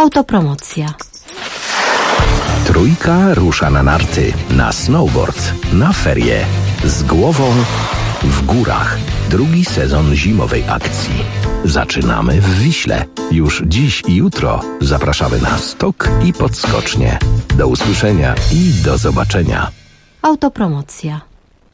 Autopromocja. Trójka rusza na narty, na snowboard, na ferie. Z głową w górach. Drugi sezon zimowej akcji. Zaczynamy w Wiśle. Już dziś i jutro zapraszamy na stok i podskocznie. Do usłyszenia i do zobaczenia. Autopromocja.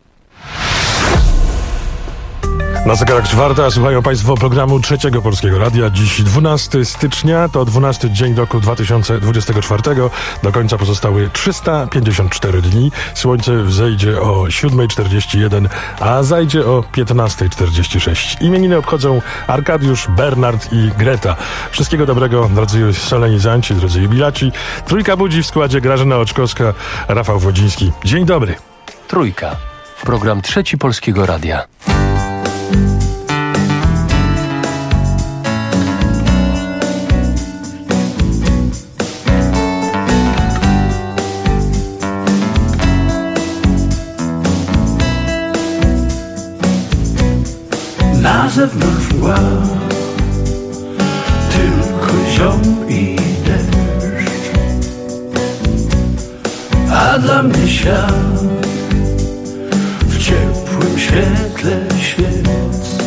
Na zegarach 4, słuchają Państwo programu Trzeciego Polskiego Radia. Dziś 12 stycznia, to 12 dzień roku 2024. Do końca pozostały 354 dni. Słońce wzejdzie o 7:41, a zajdzie o 15:46. Imieniny obchodzą Arkadiusz, Bernard i Greta. Wszystkiego dobrego, drodzy solenizanci, drodzy jubilaci. Trójka budzi w składzie Grażyna Oczkowska, Rafał Wodziński. Dzień dobry. Trójka. Program Trzeci Polskiego Radia. Na zewnątrz mgła, tylko ziom i deszcz, a dla mnie świat w ciepłym świetle świec.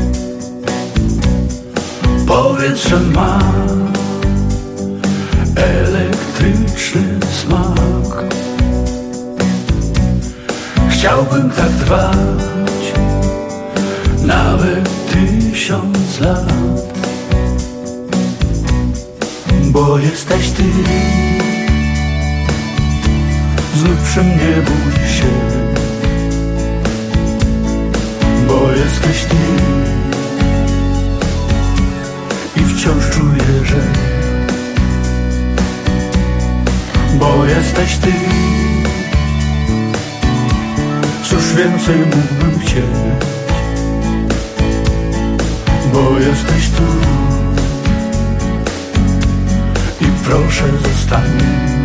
Powietrze ma elektryczny smak. Chciałbym tak trwać nawet 1000 lat, bo jesteś ty. Znów przy mnie budzi się, bo jesteś ty. I wciąż czuję, że bo jesteś ty. Cóż więcej mógłbym chcieć, bo jesteś tu. I proszę zostaniesz.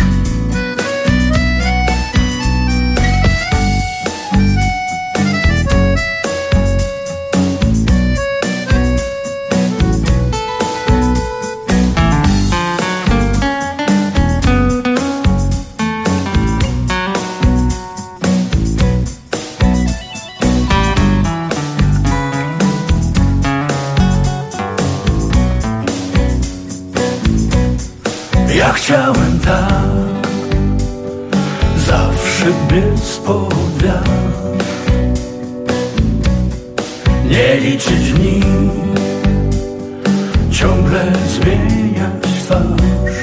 Ja chciałem tak zawsze biec pod wiatr, nie liczyć dni, ciągle zmieniać twarz,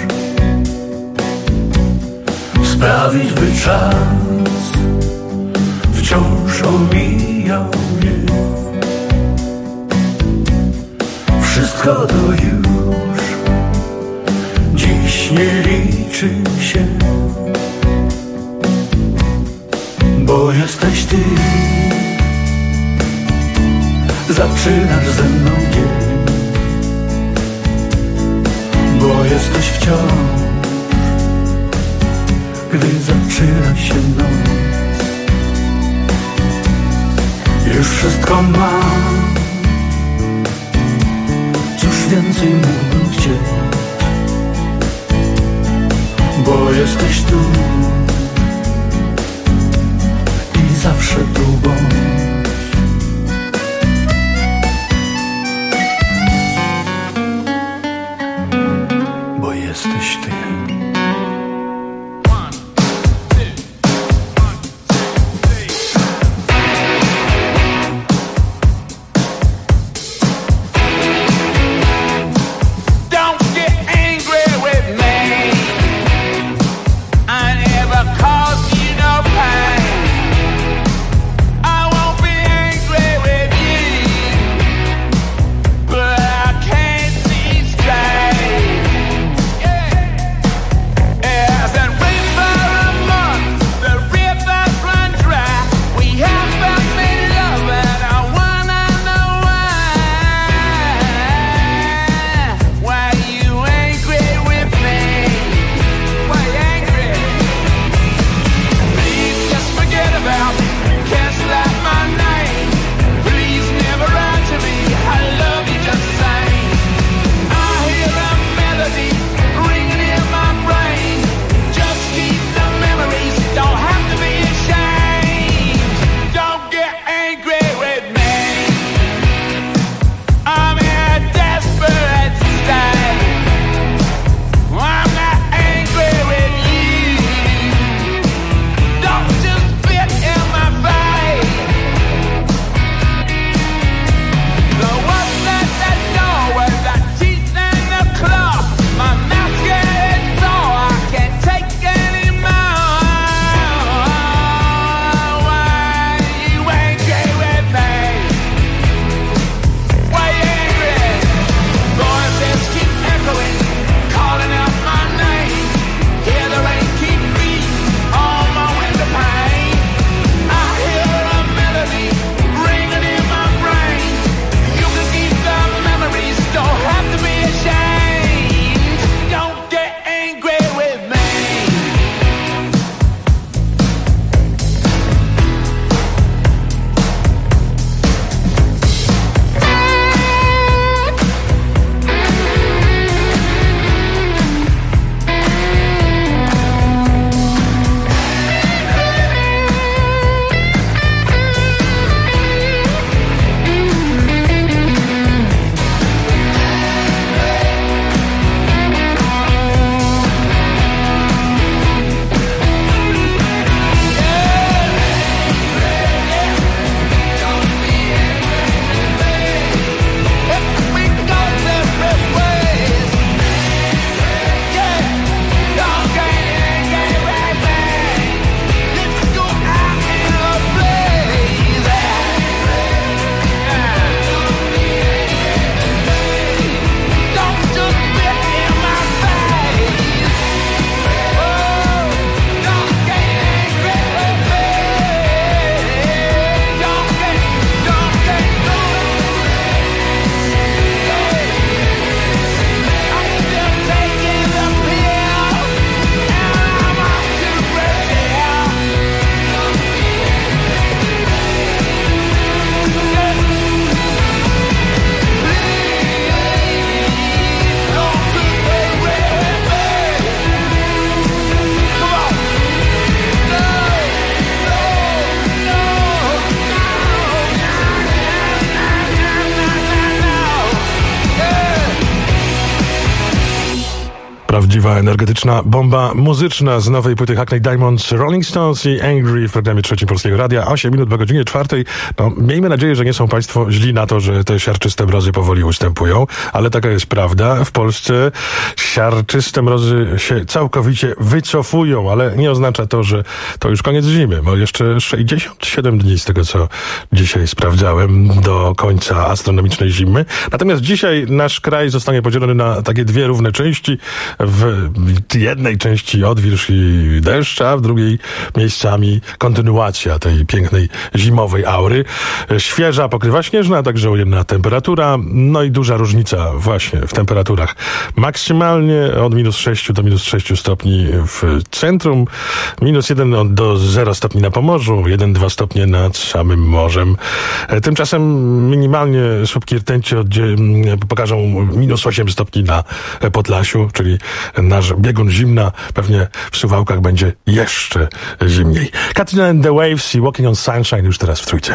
sprawić, by czas wciąż omijał mnie. Wszystko to już dziś nie liczy się, bo jesteś ty. Zaczynasz ze mną dzień, bo jesteś wciąż, gdy zaczyna się noc. Już wszystko mam, cóż więcej mógłbym chcieć, bo jesteś tu i zawsze tu bądź. Bo jesteś ty. Prawdziwa, energetyczna bomba muzyczna z nowej płyty Hackney Diamonds, Rolling Stones i Angry w programie Trzecim Polskiego Radia. 8 minut po godzinie 4. No, miejmy nadzieję, że nie są państwo źli na to, że te siarczyste mrozy powoli ustępują, ale taka jest prawda. W Polsce siarczyste mrozy się całkowicie wycofują, ale nie oznacza to, że to już koniec zimy, bo jeszcze 67 dni z tego, co dzisiaj sprawdzałem, do końca astronomicznej zimy. Natomiast dzisiaj nasz kraj zostanie podzielony na takie dwie równe części. W jednej części odwilż i deszcz, a w drugiej miejscami kontynuacja tej pięknej zimowej aury. Świeża pokrywa śnieżna, także ujemna temperatura, no i duża różnica właśnie w temperaturach. Maksymalnie od -6 do -6 stopni w centrum, -1 do 0 stopni na Pomorzu, 1-2 stopnie nad samym morzem. Tymczasem minimalnie słupki rtęci pokażą -8 stopni na Podlasiu, czyli nasz biegun zimna, pewnie w Suwałkach będzie jeszcze zimniej. Katrina and the Waves i Walking on Sunshine już teraz w trójce.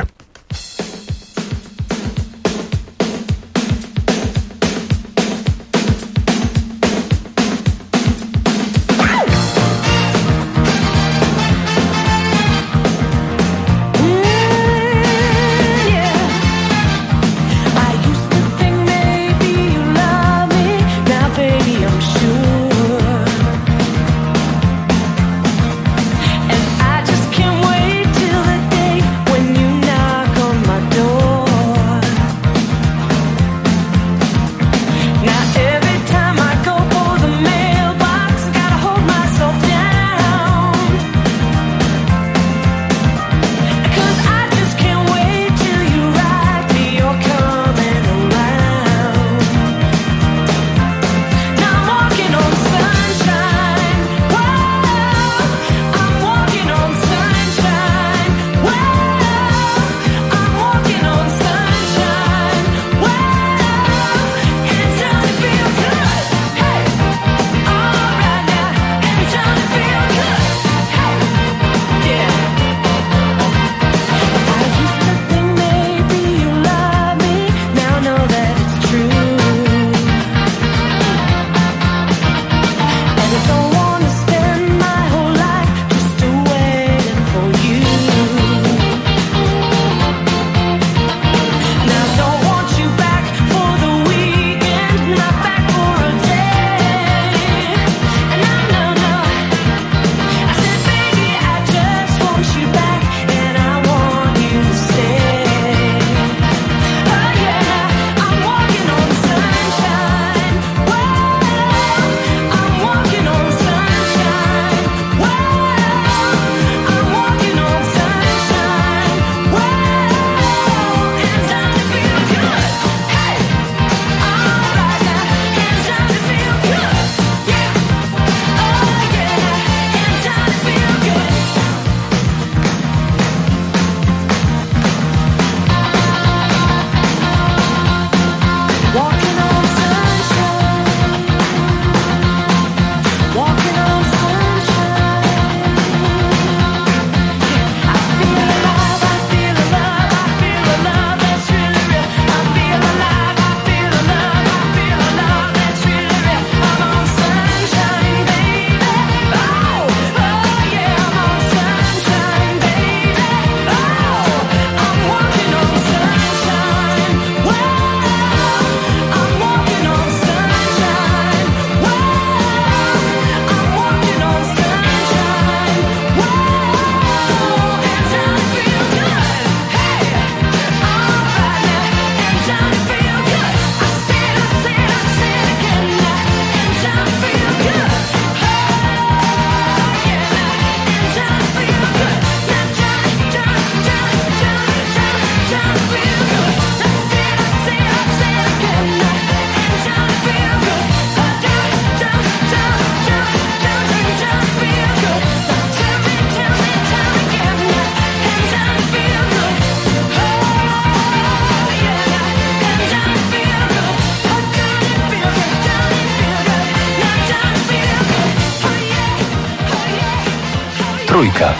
Trójka.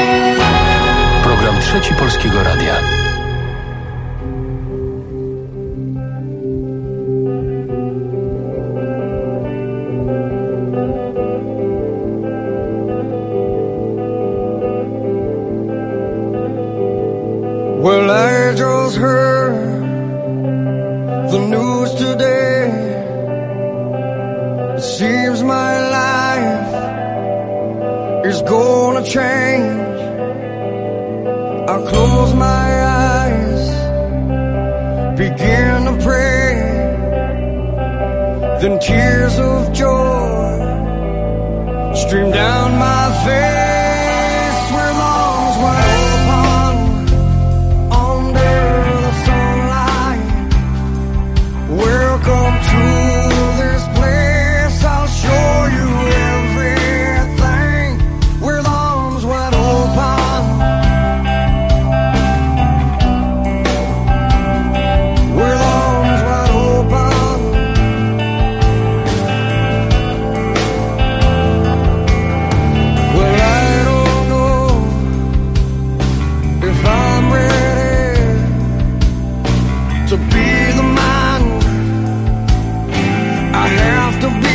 Program Trzeci Polskiego Radia. the news today. It seems my life is gonna change. I close my eyes, begin to pray, then tears of joy stream down my face. Where lungs wide open under the sunlight. Welcome to this place, I'll show you everything. With arms wide open, with arms wide open. Well, I don't know if I'm ready to be the man I have to be.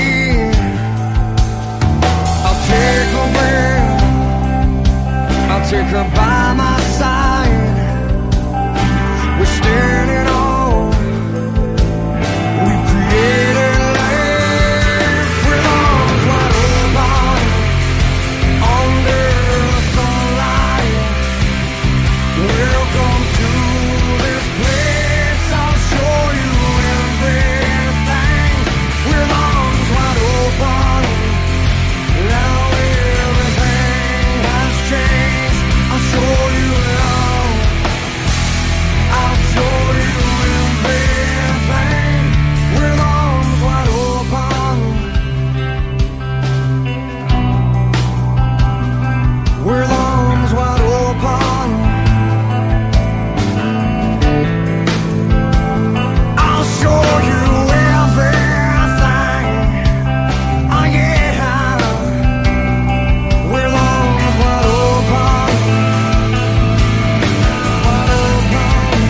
I'll take her breath, I'll take her by my side. We're standing on, we created life. With arms wide open under the sunlight. Welcome to this place, I'll show you everything. With arms wide open, now everything has changed. I'll show you now, I'll show you everything. With arms wide open, with arms wide open. I'll show you everything. Oh yeah. With arms wide open. Wide open.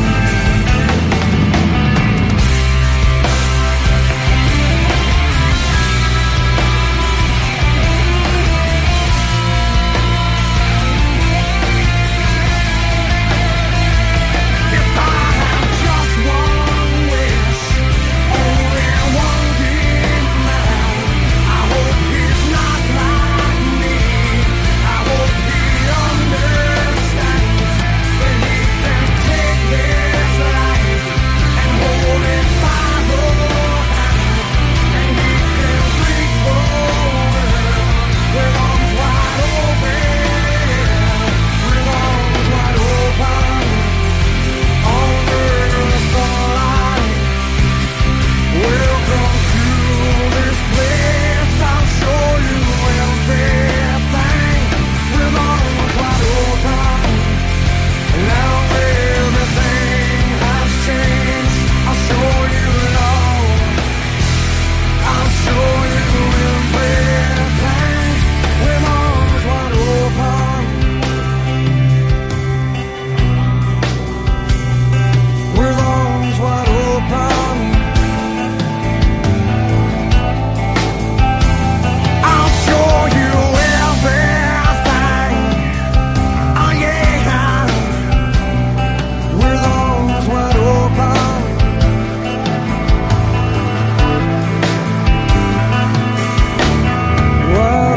If I have just one wish, only one demand, I hope he's not like me. I hope he understands that he can take this life and hold it by the hand, and he can reach the world with arms wide open, with arms wide open. Under the sunlight, welcome to this place, I'll show you everything. With arms wide open, now everything has changed. I'll show you now, I'll show you everything. With arms wide open, with arms wide open. I'll show you everything. Oh yeah. With arms wide open. Wide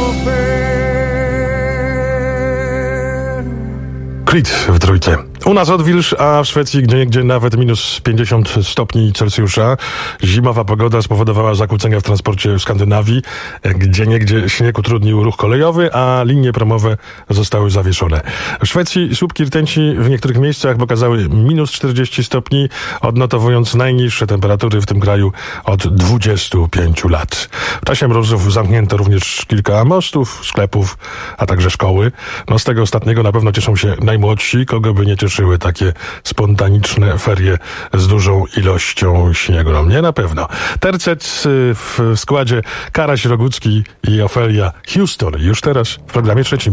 open. Creed w trójce. U nas odwilż, a w Szwecji gdzieniegdzie nawet minus 50 stopni Celsjusza. Zimowa pogoda spowodowała zakłócenia w transporcie w Skandynawii. Gdzieniegdzie śnieg utrudnił ruch kolejowy, a linie promowe zostały zawieszone. W Szwecji słupki rtęci w niektórych miejscach pokazały minus 40 stopni, odnotowując najniższe temperatury w tym kraju od 25 lat. W czasie mrozów zamknięto również kilka mostów, sklepów, a także szkoły. No z tego ostatniego na pewno cieszą się najmłodsi, kogo by nie cieszyły takie spontaniczne ferie z dużą ilością śniegu. No mnie na pewno. Tercet w składzie Karaś Rogucki i Ofelia Houston. Już teraz w programie trzecim.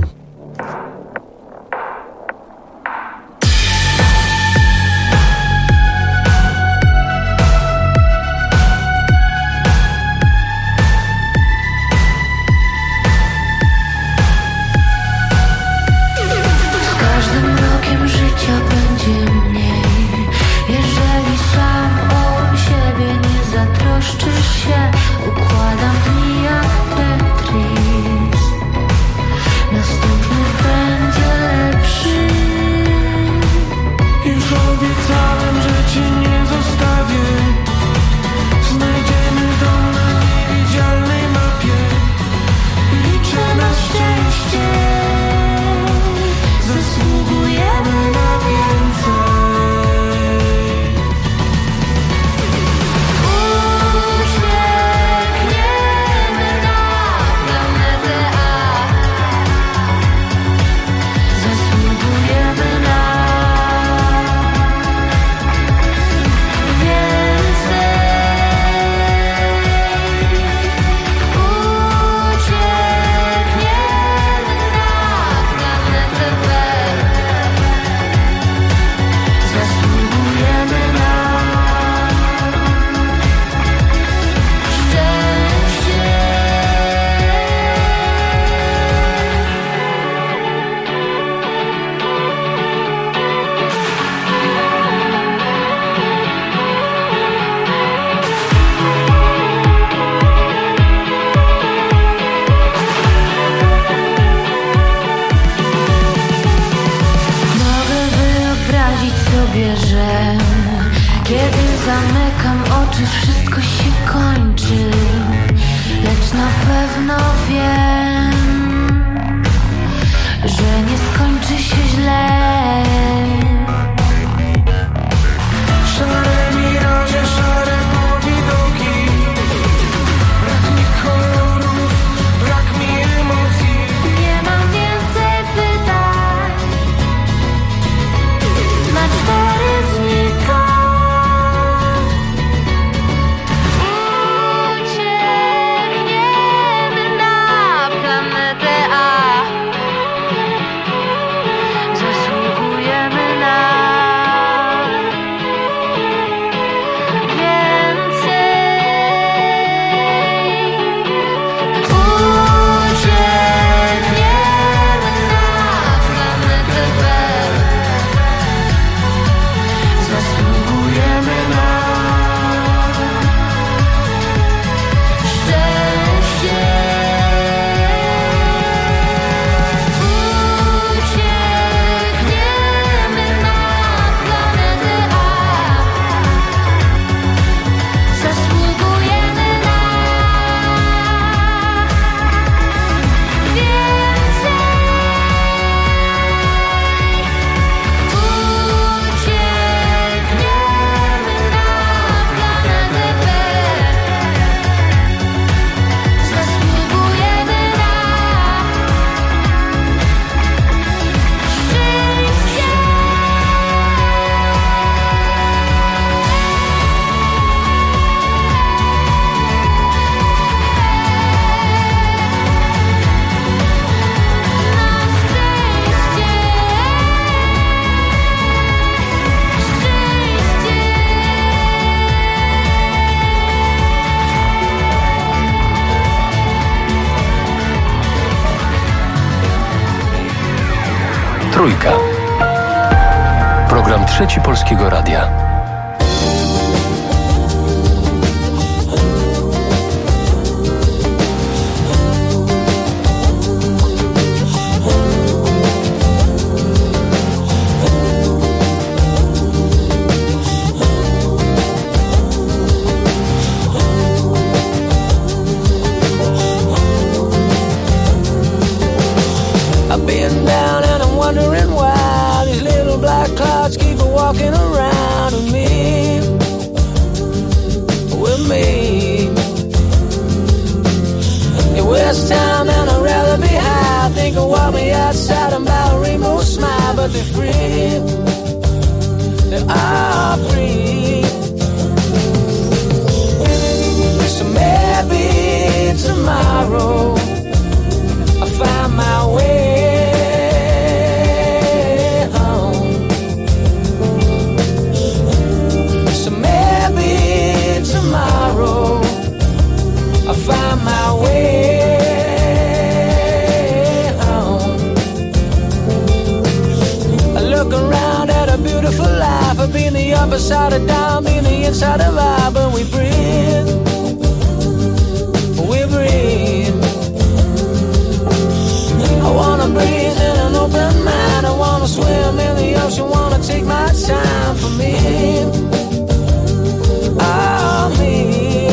każdym rokiem życia będzie mniej. Jeżeli sam czy wszystko się kończy, lecz na pewno wiem, że nie skończy się źle. Szare miraże, szare powidoki, brak mi kolorów, brak mi emocji. Nie mam więcej pytań, na 4 znika. Uciekniemy na planetę A. Zasługujemy na więcej. Uciekniemy na planetę B. Zasługujemy na szczęście. Uciekniemy na planetę A. Zasługujemy na więcej. Uciekniemy na planetę B. Zasługujemy na szczęście. Trójka. Program Trzeci Polskiego Radia. I've been down and I'm wondering why these little black clouds keep walking around with me, with me. It wastes time and I'd rather be high. Think of walk me outside and buy a rainbow smile, but they're free. They are free. So maybe tomorrow I'll find my way home. So maybe tomorrow I'll find my way home. I look around at a beautiful life. I've been the upside of down, been the inside of I, but we breathe. We breathe. I wanna breathe in an open mind. I wanna swim in the ocean, wanna take my time for me. Oh, me.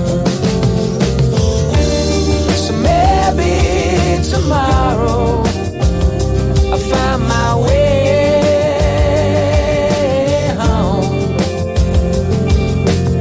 So maybe tomorrow I'll find my way home.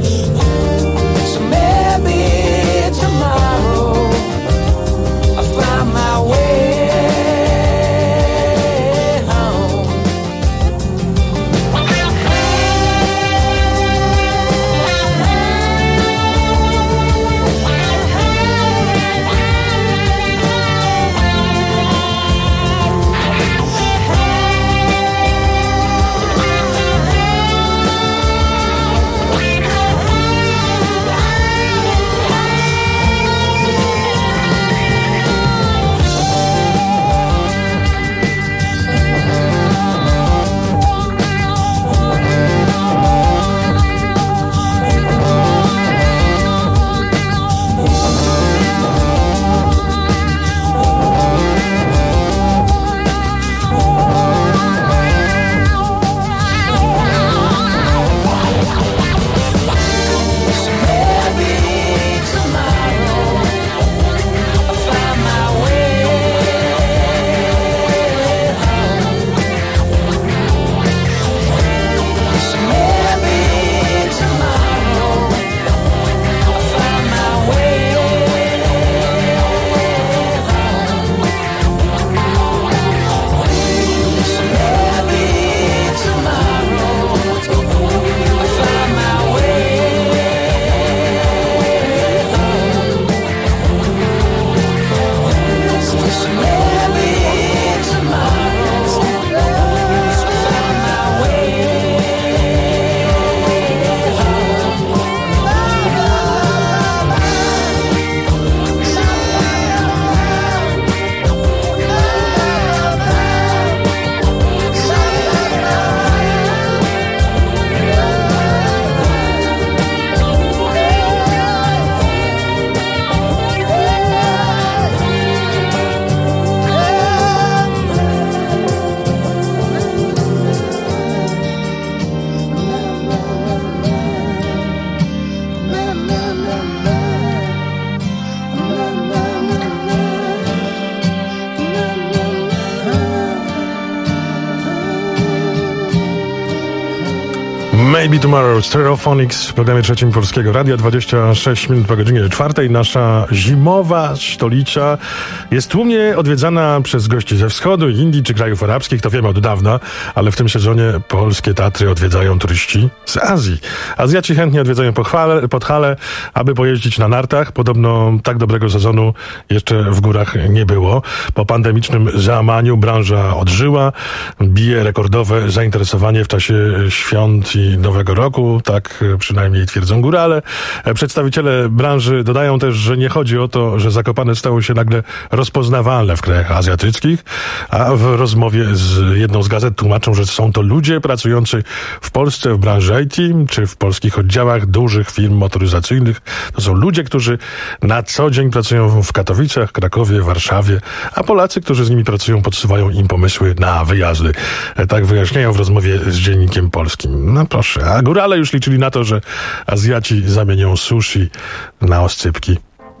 Maybe Tomorrow, Stereophonics w programie trzecim Polskiego Radia, 26 minut po godzinie 4. Nasza zimowa stolica jest tłumnie odwiedzana przez gości ze wschodu, Indii czy krajów arabskich, to wiemy od dawna, ale w tym sezonie polskie Tatry odwiedzają turyści z Azji. Azjaci chętnie odwiedzają Podhale, aby pojeździć na nartach. Podobno tak dobrego sezonu jeszcze w górach nie było. Po pandemicznym załamaniu branża odżyła, bije rekordowe zainteresowanie w czasie świąt i Nowego Roku, tak przynajmniej twierdzą górale. Przedstawiciele branży dodają też, że nie chodzi o to, że Zakopane stało się nagle rozpoznawalne w krajach azjatyckich, a w rozmowie z jedną z gazet tłumaczą, że są to ludzie pracujący w Polsce w branży IT, czy w polskich oddziałach dużych firm motoryzacyjnych. To są ludzie, którzy na co dzień pracują w Katowicach, Krakowie, Warszawie, a Polacy, którzy z nimi pracują, podsuwają im pomysły na wyjazdy. Tak wyjaśniają w rozmowie z Dziennikiem Polskim. No proszę, a górale już liczyli na to, że Azjaci zamienią sushi na oscypki.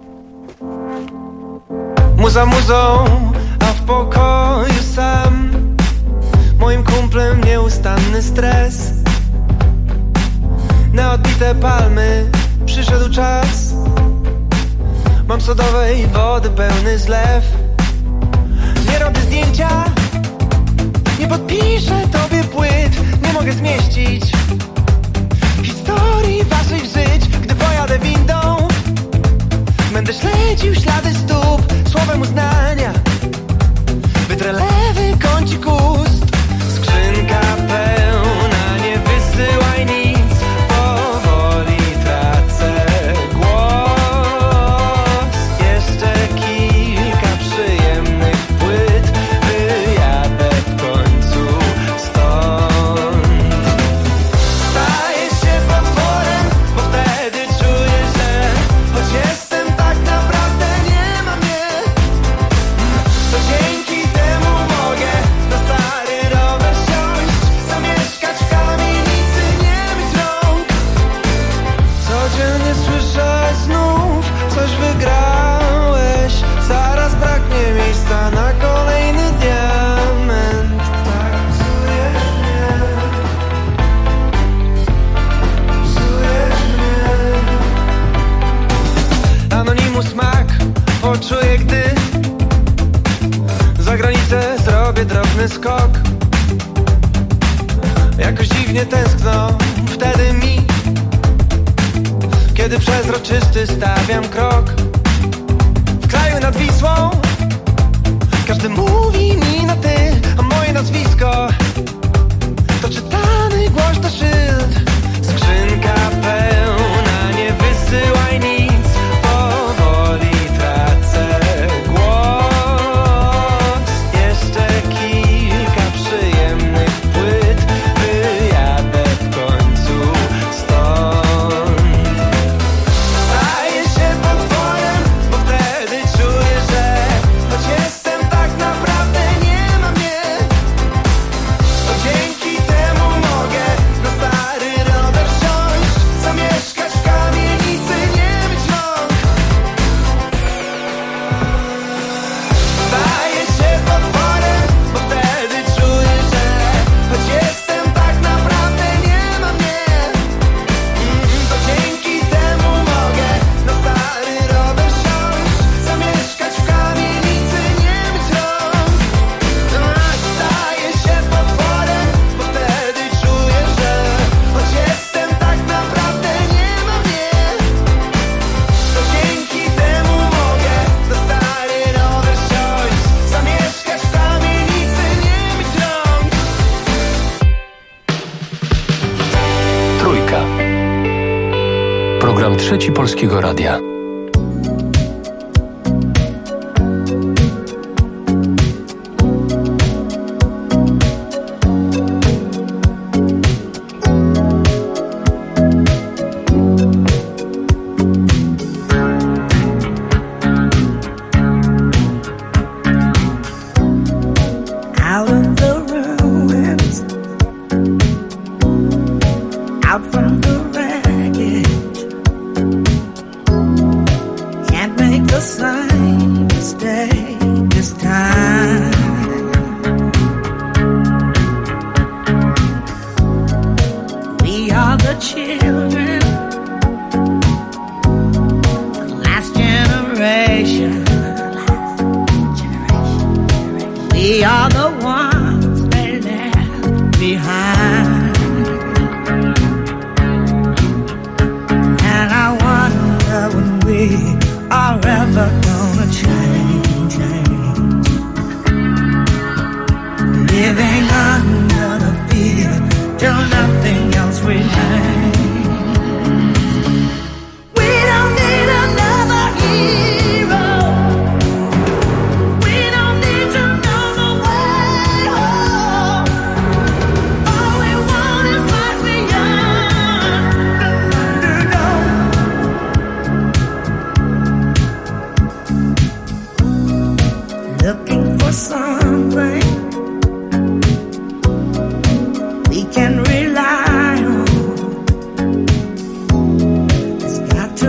Muza muzą, a w pokoju sam. Moim kumplem nieustanny stres. Na odbite palmy przyszedł czas. Mam sodowej wody pełny zlew. Nie robię zdjęcia, nie podpiszę tobie płyt. Nie mogę zmieścić historii waszych żyć. Gdy pojadę windą, będę śledził ślady stóp. Słowem uznania wytrę lewy kącik ust. Skrzynka pełna, nie wysyłaj nic. Powoli tracę głos. Jeszcze kilka przyjemnych płyt. Wyjadę w końcu stąd. Staję się potworem, bo wtedy czuję, że choć jestem tak naprawdę nie ma mnie, to dzięki temu mogę na stary rower siąść, zamieszkać w kamienicy, nie myć rąk. Codziennie słyszę znów, coś wygrałeś. Zaraz braknie miejsca na kolejny diament. Tak psujesz mnie, psujesz mnie. Anonimus Mac poczuję, gdy za granicę zrobię drobny skok. Jakoś dziwnie tęskno wtedy mi, kiedy przezroczysty stawiam krok. W kraju nad Wisłą każdy mówi mi na ty, a moje nazwisko to czytany głośno szyld. Skrzynka pełna, nie wysyłaj nic. Powoli tracę głos. Jeszcze kilka przyjemnych płyt. Wyjadę w końcu stąd. Staję się potworem, bo wtedy czuję, że choć jestem tak naprawdę nie ma mnie, to dzięki temu mogę na stary rower wsiąść, zamieszkać w kamienicy, nie myć rąk. Staję się potworem, bo wtedy czuję, że choć jestem tak naprawdę nie ma mnie, to dzięki temu mogę na stary rower wsiąść, zamieszkać w kamienicy, nie myć rąk. Staję się potworem, bo wtedy czuję, że choć jestem tak naprawdę nie ma mnie, to dzięki temu mogę na stary rower wsiąść, zamieszkać w kamienicy, nie myć rąk. Trójka. Program trzeci Polskiego Radia. Out of the ruins, out from the wreckage,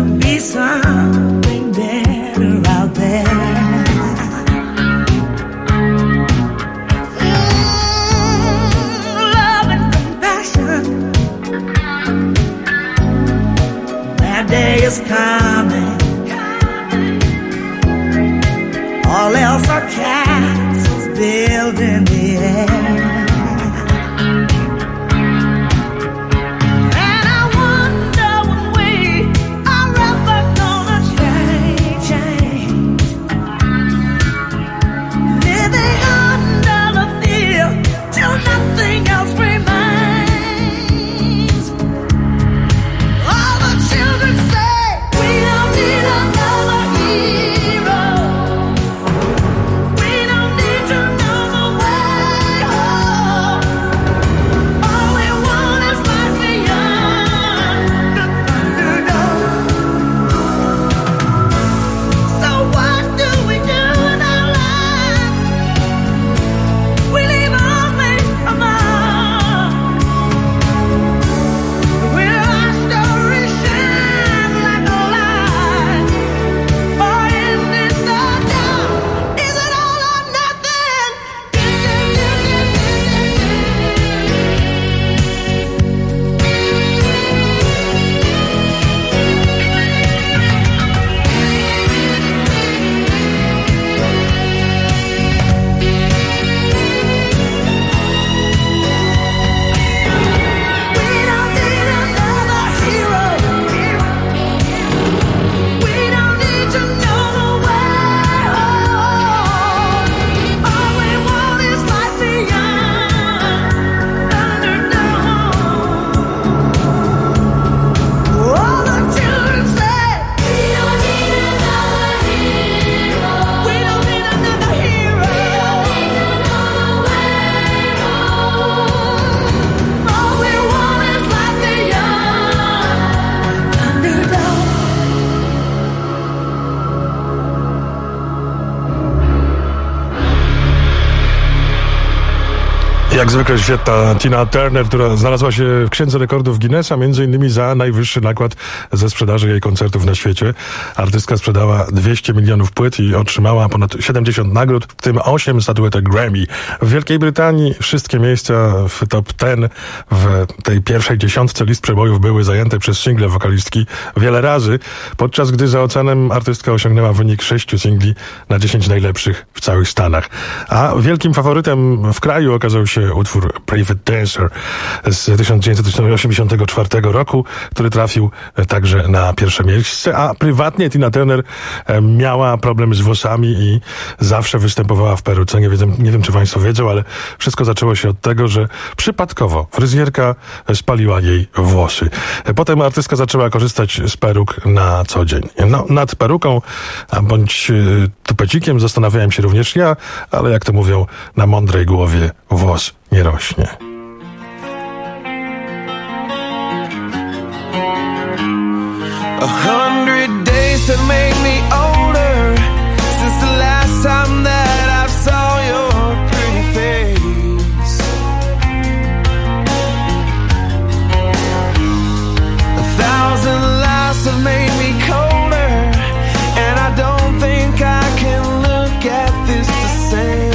be something better out there. Love and compassion, that day is coming. All else are castles built in the air. And I wonder when we are ever gonna change. Living under the fear till nothing else remains. All the children say we don't need another hero. We don't need to know the way home. All we want is life beyond the Thunderdome. So what do we do in our lives? We leave only a mark. Will our story shine like a light, or in this the dark? Is it all or nothing? We don't need another hero. We don't need to know the way home. All we want is life beyond Thunderdome. All the children say we don't need another hero. We don't need another hero. We don't need to know the way home. All we want is life beyond Thunderdome. Jak zwykle świetna Tina Turner, która znalazła się w Księdze Rekordów Guinnessa, między innymi za najwyższy nakład ze sprzedaży jej koncertów na świecie. Artystka sprzedała 200 milionów płyt i otrzymała ponad 70 nagród, w tym 8 statuetek Grammy. W Wielkiej Brytanii wszystkie miejsca w top 10 w tej pierwszej dziesiątce list przebojów były zajęte przez single wokalistki wiele razy, podczas gdy za oceanem artystka osiągnęła wynik 6 singli na 10 najlepszych w całych Stanach. A wielkim faworytem w kraju okazał się utwór Private Dancer z 1984 roku, który trafił także na pierwsze miejsce, a prywatnie Tina Turner miała problem z włosami i zawsze występowała w peruce. Nie wiem, czy państwo wiedzą, ale wszystko zaczęło się od tego, że przypadkowo fryzjerka spaliła jej włosy. Potem artystka zaczęła korzystać z peruk na co dzień. No, nad peruką bądź tupecikiem zastanawiałem się również ja, ale jak to mówią, na mądrej głowie włos nie rośnie. 100 days have made me older since the last time that I saw your pretty face. 1,000 lives have made me colder, and I don't think I can look at this the same.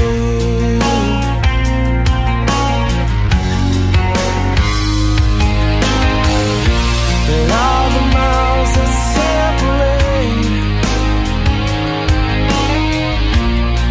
And all the miles that separate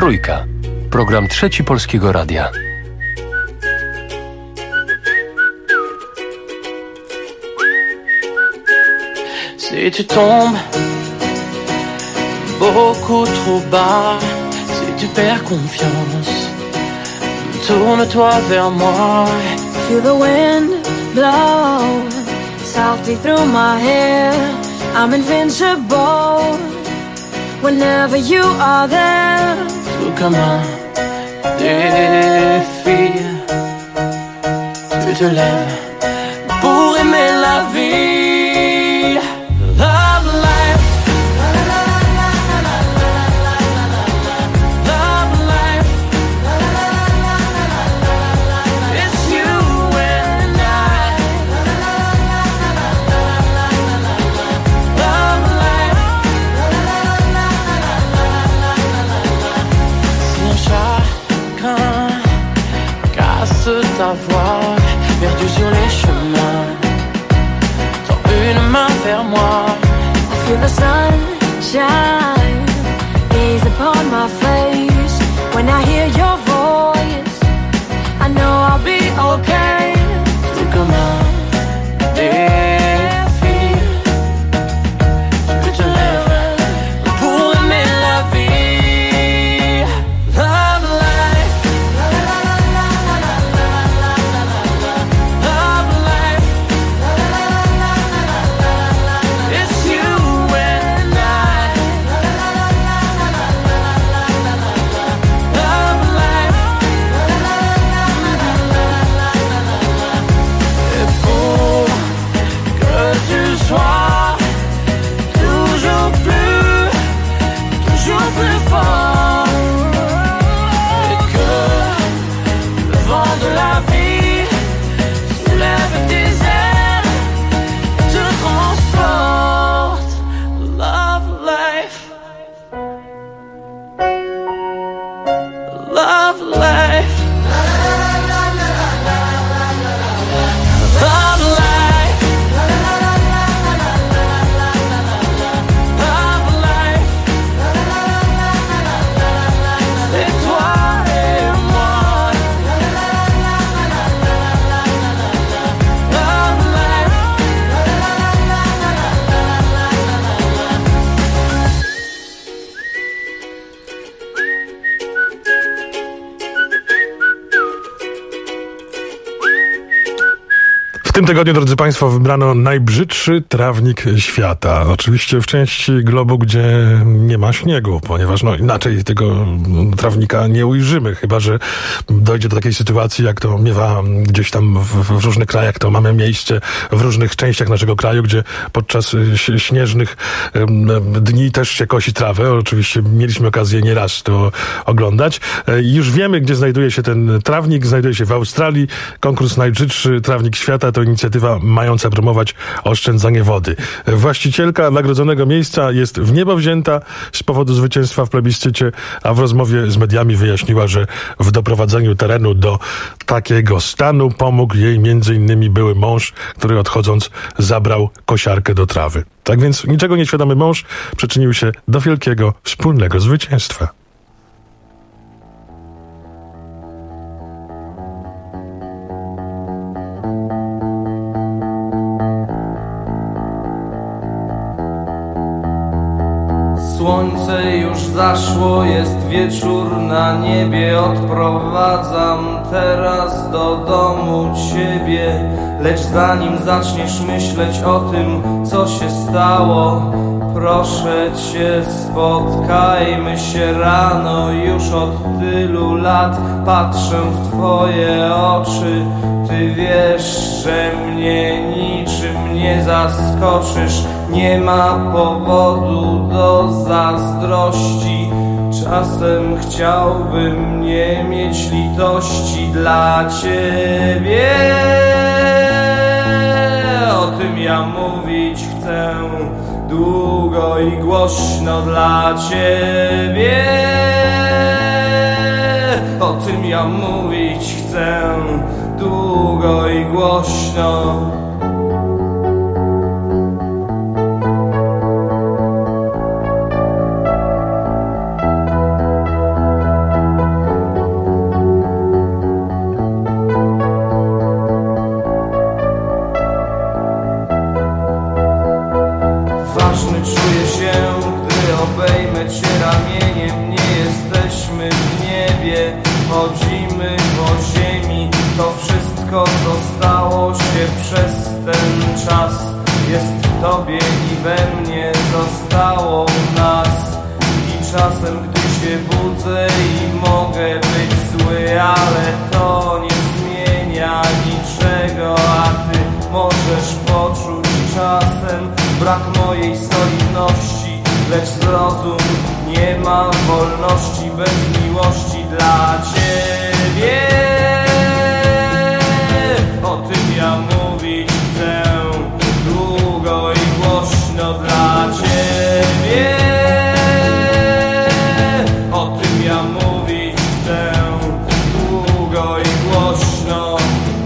Trójka. Program Trzeci Polskiego Radia. Si tu tombes beaucoup trop bas, si tu perds confiance, tourne-toi vers moi. Feel the wind blow softly through my hair. I'm invincible whenever you are there. Tout comme un défi, tu te lèves pour aimer la vie. Love life, love life. It's you and I. Love life. Si un chacun casse ta voix, perdu sur les chemins, tends une main vers moi. Feel the sun shine, gaze upon my face. When I hear your voice, I know I'll be okay. Tout comme un défi, tu te lèves pour aimer la vie. Love life, love life. It's you and I. Love life. Et pour que tu sois toujours plus fort, et que le vent de la vie soulève tes ailes, te transporte. Love life, love life. Love life, love life. C'est toi et moi. Love life. W tym tygodniu, drodzy Państwo, wybrano najbrzydszy trawnik świata. Oczywiście w części globu, gdzie nie ma śniegu, ponieważ inaczej tego trawnika nie ujrzymy, chyba że dojdzie do takiej sytuacji, jak to miewa gdzieś tam w różnych krajach. To mamy miejsce w różnych częściach naszego kraju, gdzie podczas śnieżnych dni też się kosi trawę. Oczywiście mieliśmy okazję nieraz to oglądać. Już wiemy, gdzie znajduje się ten trawnik. Znajduje się w Australii. Konkurs Najbrzydszy Trawnik Świata to inicjatywa mająca promować oszczędzanie wody. Właścicielka nagrodzonego miejsca jest w niebo wzięta z powodu zwycięstwa w plebiscycie, a w rozmowie z mediami wyjaśniła, że w doprowadzeniu terenu do takiego stanu pomógł jej m.in. były mąż, który odchodząc zabrał kosiarkę do trawy. Tak więc niczego nieświadomy mąż przyczynił się do wielkiego wspólnego zwycięstwa. Słońce już zaszło, jest wieczór na niebie. Odprowadzam teraz do domu ciebie. Lecz zanim zaczniesz myśleć o tym, co się stało, proszę cię, spotkajmy się rano. Już od tylu lat patrzę w twoje oczy. Ty wiesz, że mnie niczym nie zaskoczysz. Nie ma powodu do zazdrości. Czasem chciałbym nie mieć litości dla ciebie. O tym ja mówić chcę długo i głośno dla ciebie. O tym ja mówić chcę długo i głośno. lecz zrozum, nie ma wolności bez miłości dla ciebie. O tym ja mówić chcę długo i głośno dla ciebie. O tym ja mówić chcę długo i głośno.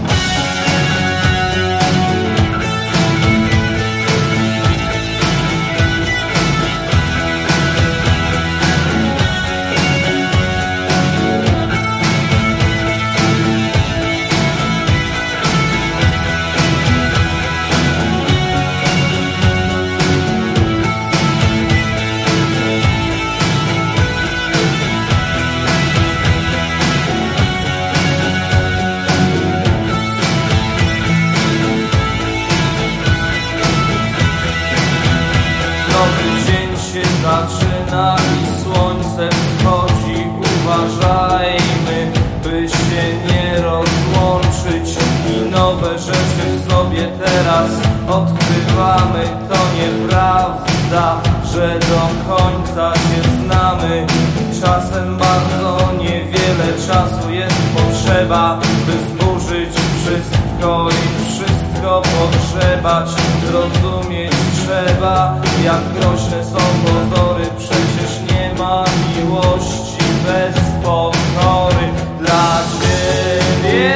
Zaczyna i słońce wchodzi, uważajmy, by się nie rozłączyć. I nowe rzeczy w sobie teraz odkrywamy. To nieprawda, że do końca się znamy. Czasem bardzo niewiele czasu jest potrzeba, by zburzyć wszystko i wszystko pogrzebać. Zrozumieć trzeba, jak groźne są pozory. Przecież nie ma miłości bez pokory dla ciebie.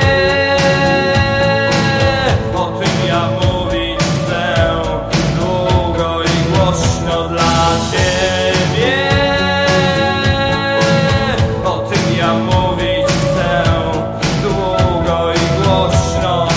O tym ja mówić chcę długo i głośno dla ciebie. O tym ja mówić chcę długo i głośno.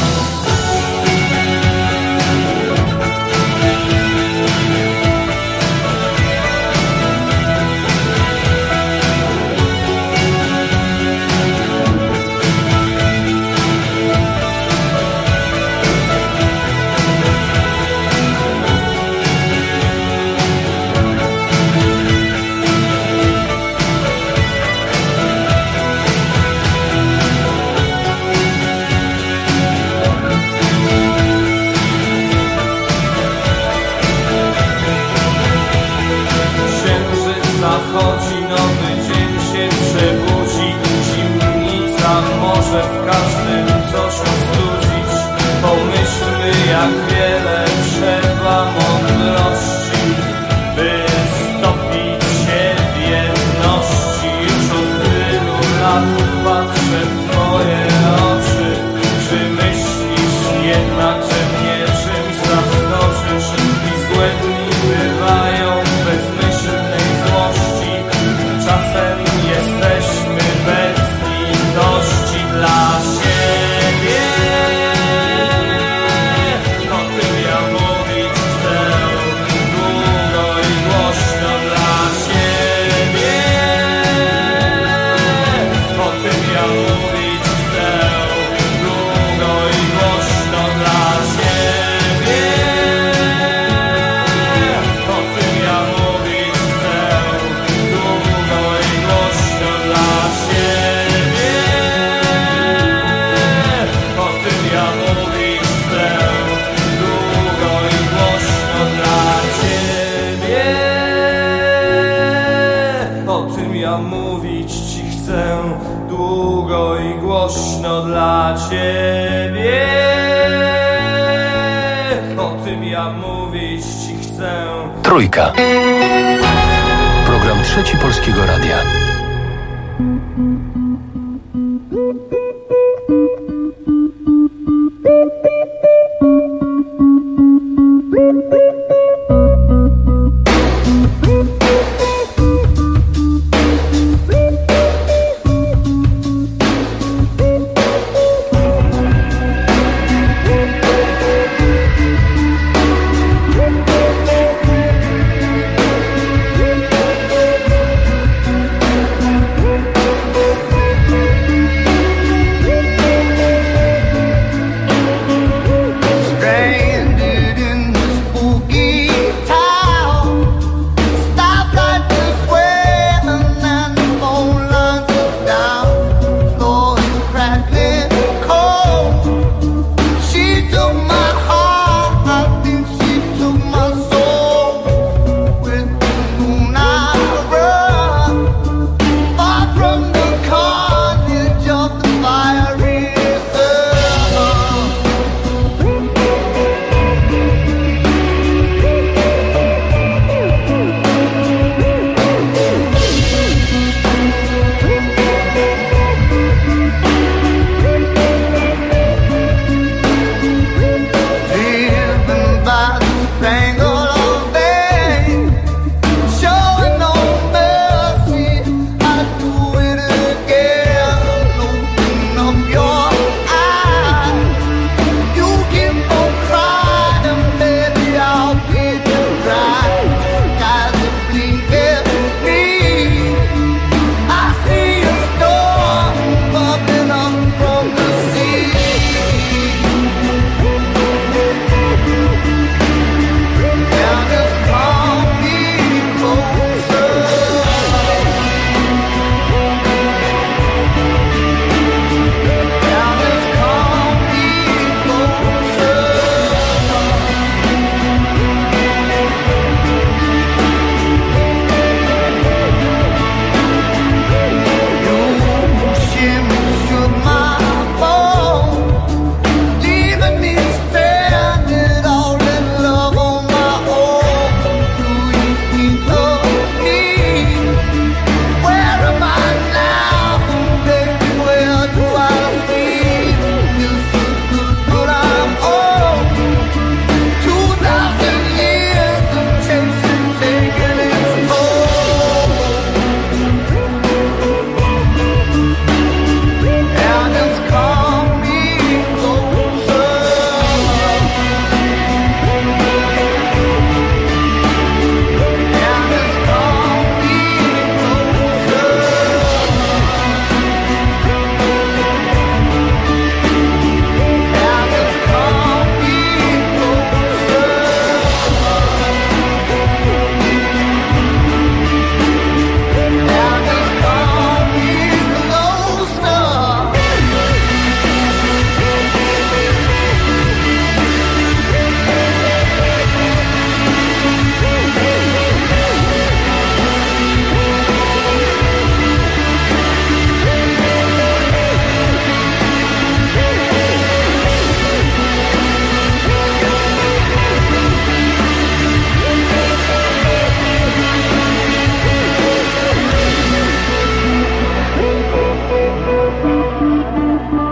Zachodzi, nowy dzień się przebudzi. Zimnica może w każdym coś ostudzić. Pomyślmy, jak wiele trzeba mądrości, by stopić się w jedności. Już od tylu lat patrzę w twoje oczy. Czy myślisz jednak, że mnie czymś zaskoczysz? I złe dni bywają bezmyślnej złości. Czasem jesteśmy bez litości dla siebie. O tym ja mówić chcę długo i głośno dla siebie. O tym ja mówić chcę długo i głośno dla siebie. O tym ja mówić chcę długo i głośno dla siebie. O tym ja mówić chcę długo i głośno dla ciebie. O tym ja mówić ci chcę długo i głośno dla ciebie. O tym ja mówić ci chcę. Trójka. Program Trzeci Polskiego Radia.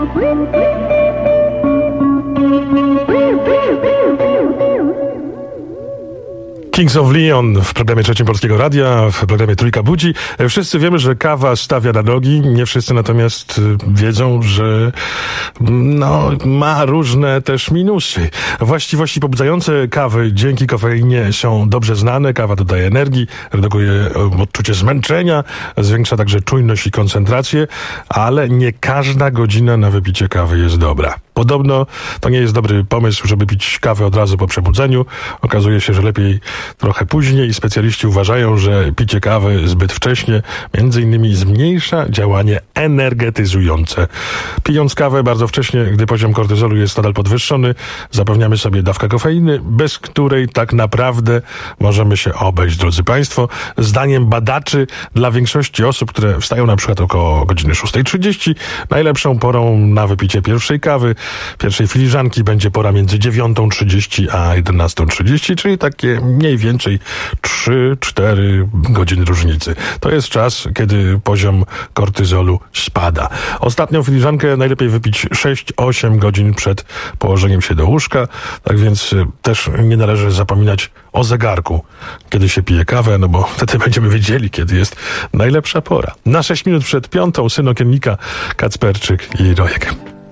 Kings of Leon w programie Trzecim Polskiego Radia, w programie Trójka Budzi. Wszyscy wiemy, że kawa stawia na nogi, nie wszyscy natomiast wiedzą, że ma różne też minusy. Właściwości pobudzające kawy dzięki kofeinie są dobrze znane. Kawa dodaje energii, redukuje odczucie zmęczenia, zwiększa także czujność i koncentrację, ale nie każda godzina na wypicie kawy jest dobra. Podobno to nie jest dobry pomysł, żeby pić kawę od razu po przebudzeniu. Okazuje się, że lepiej trochę później. Specjaliści uważają, że picie kawy zbyt wcześnie między innymi zmniejsza działanie energetyzujące. Pijąc kawę bardzo wcześnie, gdy poziom kortyzolu jest nadal podwyższony, zapewniamy sobie dawkę kofeiny, bez której tak naprawdę możemy się obejść, drodzy Państwo. Zdaniem badaczy, dla większości osób, które wstają na przykład około godziny 6:30, najlepszą porą na wypicie pierwszej kawy, pierwszej filiżanki będzie pora między 9:30 a 11:30, czyli takie mniej więcej 3-4 godziny różnicy. To jest czas, kiedy poziom kortyzolu spada. Ostatnią filiżankę najlepiej wypić 6-8 godzin przed położeniem się do łóżka, tak więc też nie należy zapominać o zegarku, kiedy się pije kawę, no bo wtedy będziemy wiedzieli, kiedy jest najlepsza pora. Na 6 minut przed 5:00 syn okiennika Kacperczyk i Rojek.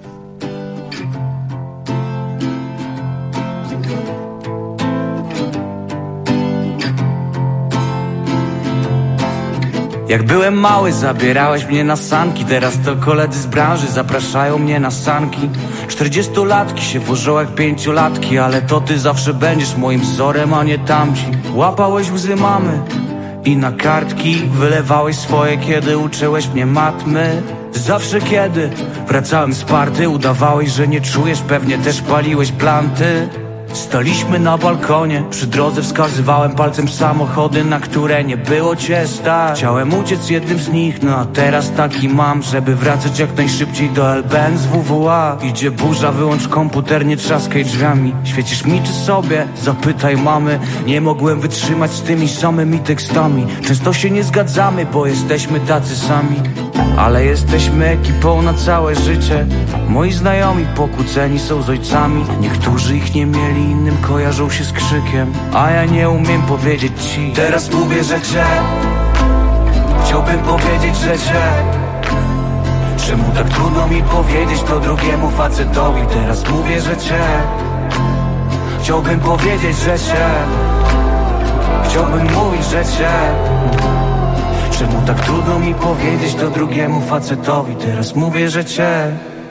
Jak byłem mały, zabierałeś mnie na sanki. Teraz to koledzy z branży zapraszają mnie na sanki. 40-latki się wożą jak 5-latki, ale to ty zawsze będziesz moim wzorem, a nie tamci. Łapałeś łzy mamy i na kartki wylewałeś swoje, kiedy uczyłeś mnie matmy. Zawsze kiedy wracałem z party, udawałeś, że nie czujesz, pewnie też paliłeś planty. Staliśmy na balkonie, przy drodze wskazywałem palcem samochody, na które nie było cię stać. Chciałem uciec jednym z nich, no a teraz taki mam, żeby wracać jak najszybciej do LBN z WWA. Idzie burza, wyłącz komputer, nie trzaskaj drzwiami. Świecisz mi czy sobie? Zapytaj mamy. Nie mogłem wytrzymać z tymi samymi tekstami. Często się nie zgadzamy, bo jesteśmy tacy sami, ale jesteśmy ekipą na całe życie. Moi znajomi pokłóceni są z ojcami. Niektórzy ich nie mieli, innym kojarzą się z krzykiem, a ja nie umiem powiedzieć ci. Teraz mówię, że cię chciałbym powiedzieć, że cię. Czemu tak trudno mi powiedzieć to drugiemu facetowi? Teraz mówię, że cię chciałbym powiedzieć, że cię. Chciałbym mówić, że cię. Czemu tak trudno mi powiedzieć to drugiemu facetowi? Teraz mówię, że cię.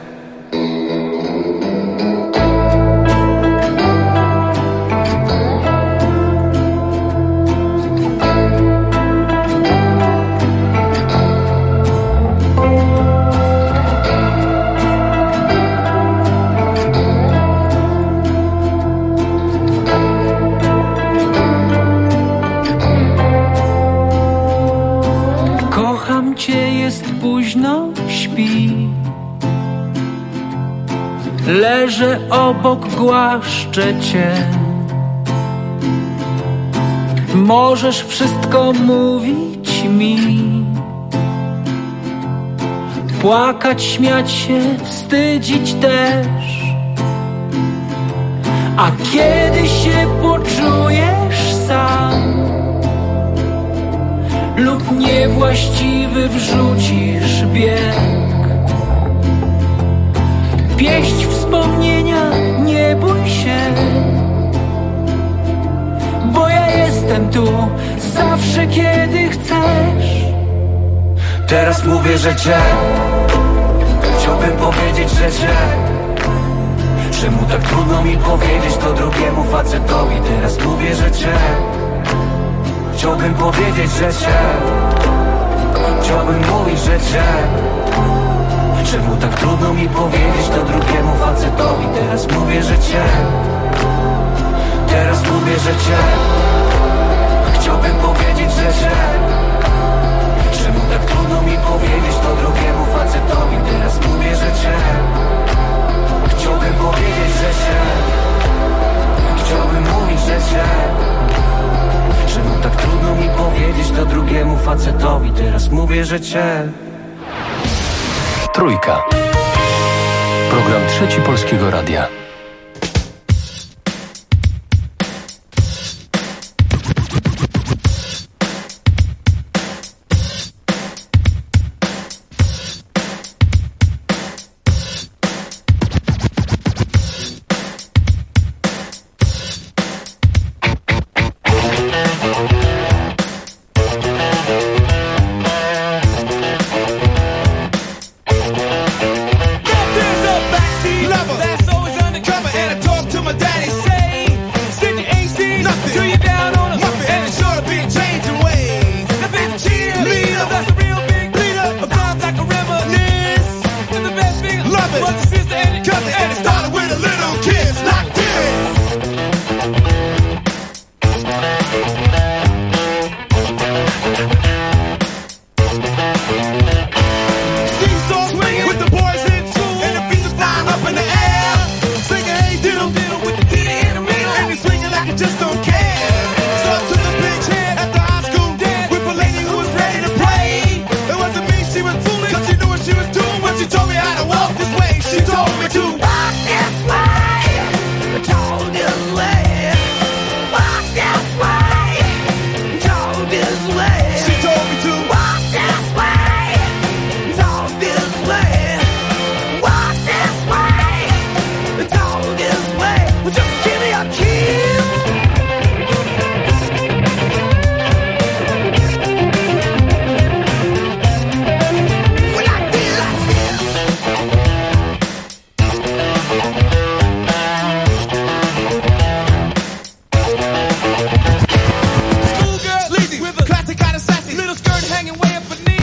Kocham cię, jest późno, śpi. Leżę obok, głaszczę cię. Możesz wszystko mówić mi, płakać, śmiać się, wstydzić też. A kiedy się poczujesz sam lub niewłaściwy wrzucisz bieg, pieść wspomnienia, nie bój się, bo ja jestem tu zawsze, kiedy chcesz. Teraz mówię, że cię chciałbym powiedzieć, że cię. Czemu tak trudno mi powiedzieć to drugiemu facetowi? Teraz mówię, że cię chciałbym powiedzieć, że cię. Chciałbym mówić, że cię. Czemu tak trudno mi powiedzieć to drugiemu facetowi? Teraz mówię, że cię. Teraz mówię, że cię. Chciałbym powiedzieć, że cię. Czemu tak trudno mi powiedzieć to drugiemu facetowi? Teraz mówię, że cię. Chciałbym powiedzieć, że cię. Chciałbym mówić, że cię. Czemu tak trudno mi powiedzieć to drugiemu facetowi? Teraz mówię, że cię. Trójka. Program Trzeci Polskiego Radia. And it's